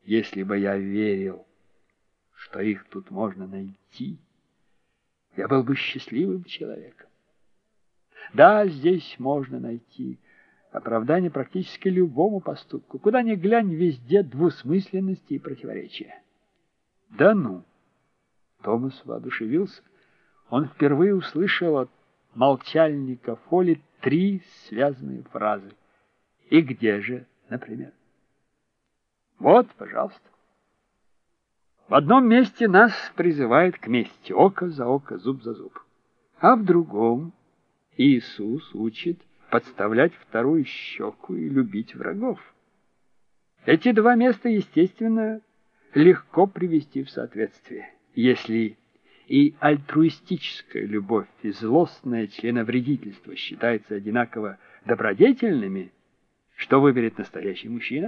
Если бы я верил, что их тут можно найти, я был бы счастливым человеком. Да, здесь можно найти оправдание практически любому поступку. Куда ни глянь, везде двусмысленности и противоречия. Да ну! Томас воодушевился. Он впервые услышал от молчальника Фолли 3 связанные фразы. И где же, например? Вот, пожалуйста. В одном месте нас призывает к мести: око за око, зуб за зуб. А в другом Иисус учит подставлять вторую щеку и любить врагов. Эти 2 места, естественно, легко привести в соответствие. Если и альтруистическая любовь, и злостное членовредительство считаются одинаково добродетельными, что выберет настоящий мужчина?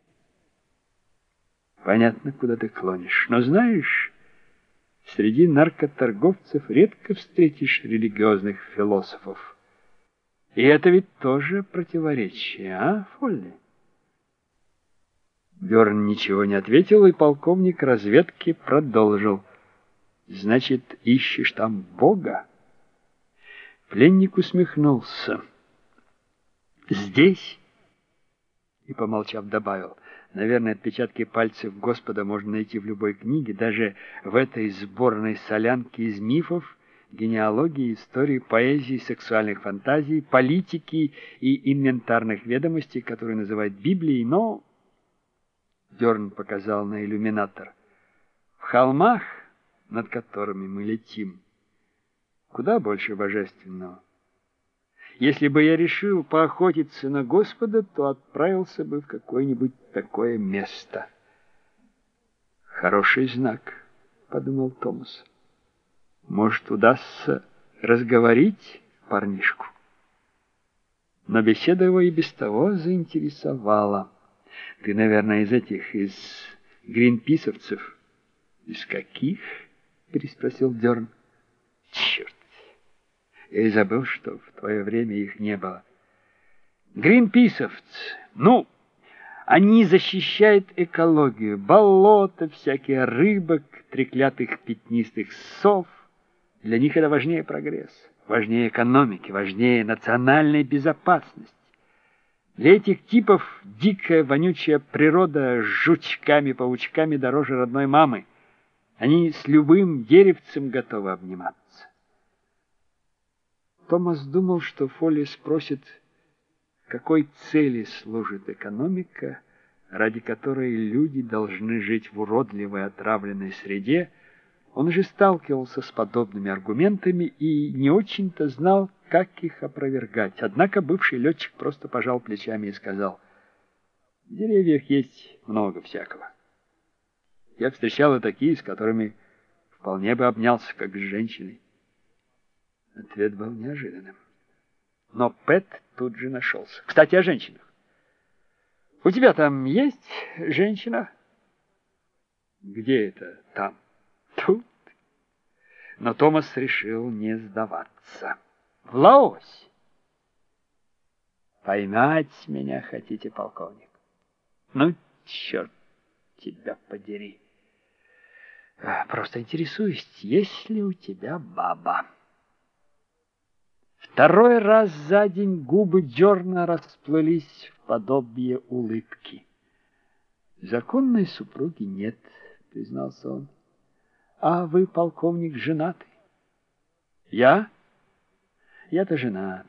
Понятно, куда ты клонишь. Но знаешь, среди наркоторговцев редко встретишь религиозных философов. И это ведь тоже противоречие, а, Фолли? Бёрн ничего не ответил, и полковник разведки продолжил. Значит, ищешь там Бога? Пленник усмехнулся. Здесь? И, помолчав, добавил: наверное, отпечатки пальцев Господа можно найти в любой книге, даже в этой сборной солянке из мифов, генеалогии, истории, поэзии, сексуальных фантазий, политики и инвентарных ведомостей, которые называют Библией, но... Бёрн показал на иллюминатор. В холмах, над которыми мы летим, куда больше божественного. Если бы я решил поохотиться на Господа, то отправился бы в какое-нибудь такое место. Хороший знак, подумал Томас. Может, удастся разговорить парнишку. Но беседа его и без того заинтересовала. Ты, наверное, из этих, из гринписовцев. Из каких? Переспросил Бёрн. Черт! Я и забыл, что в твое время их не было. Гринписовцы, ну, они защищают экологию, болота, всякие рыбок, треклятых пятнистых сов. Для них это важнее прогресс, важнее экономики, важнее национальной безопасности. Для этих типов дикая, вонючая природа с жучками-паучками дороже родной мамы. Они с любым деревцем готовы обниматься. Томас думал, что Фолли спросит, какой цели служит экономика, ради которой люди должны жить в уродливой отравленной среде. Он же сталкивался с подобными аргументами и не очень-то знал, как их опровергать. Однако бывший летчик просто пожал плечами и сказал: в деревьях есть много всякого. Я встречал и такие, с которыми вполне бы обнялся, как с женщиной. Ответ был неожиданным. Но Пэт тут же нашелся. Кстати, о женщинах. У тебя там есть женщина? Где это там? Тут. Но Томас решил не сдаваться. В Лаосе. Поймать меня хотите, полковник? Ну, черт тебя подери. Просто интересуюсь, есть ли у тебя баба? Второй раз за день губы Бёрна расплылись в подобие улыбки. Законной супруги нет, признался он. А вы, полковник, женаты? Я? Я-то женат.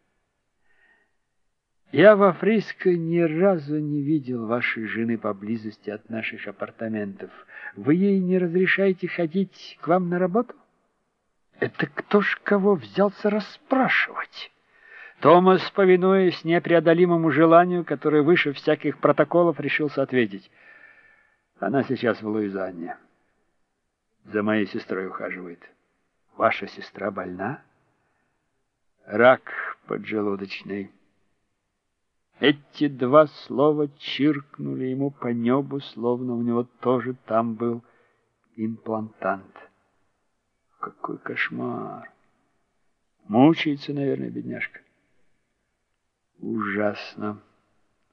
Я во Фриско ни разу не видел вашей жены поблизости от наших апартаментов. Вы ей не разрешаете ходить к вам на работу? Это кто ж кого взялся расспрашивать? Томас, повинуясь непреодолимому желанию, которое выше всяких протоколов, решился ответить. Она сейчас в Луизиане. За моей сестрой ухаживает. Ваша сестра больна? Рак поджелудочный. Эти 2 слова чиркнули ему по небу, словно у него тоже там был имплантант. Какой кошмар! Мучается, наверное, бедняжка. Ужасно.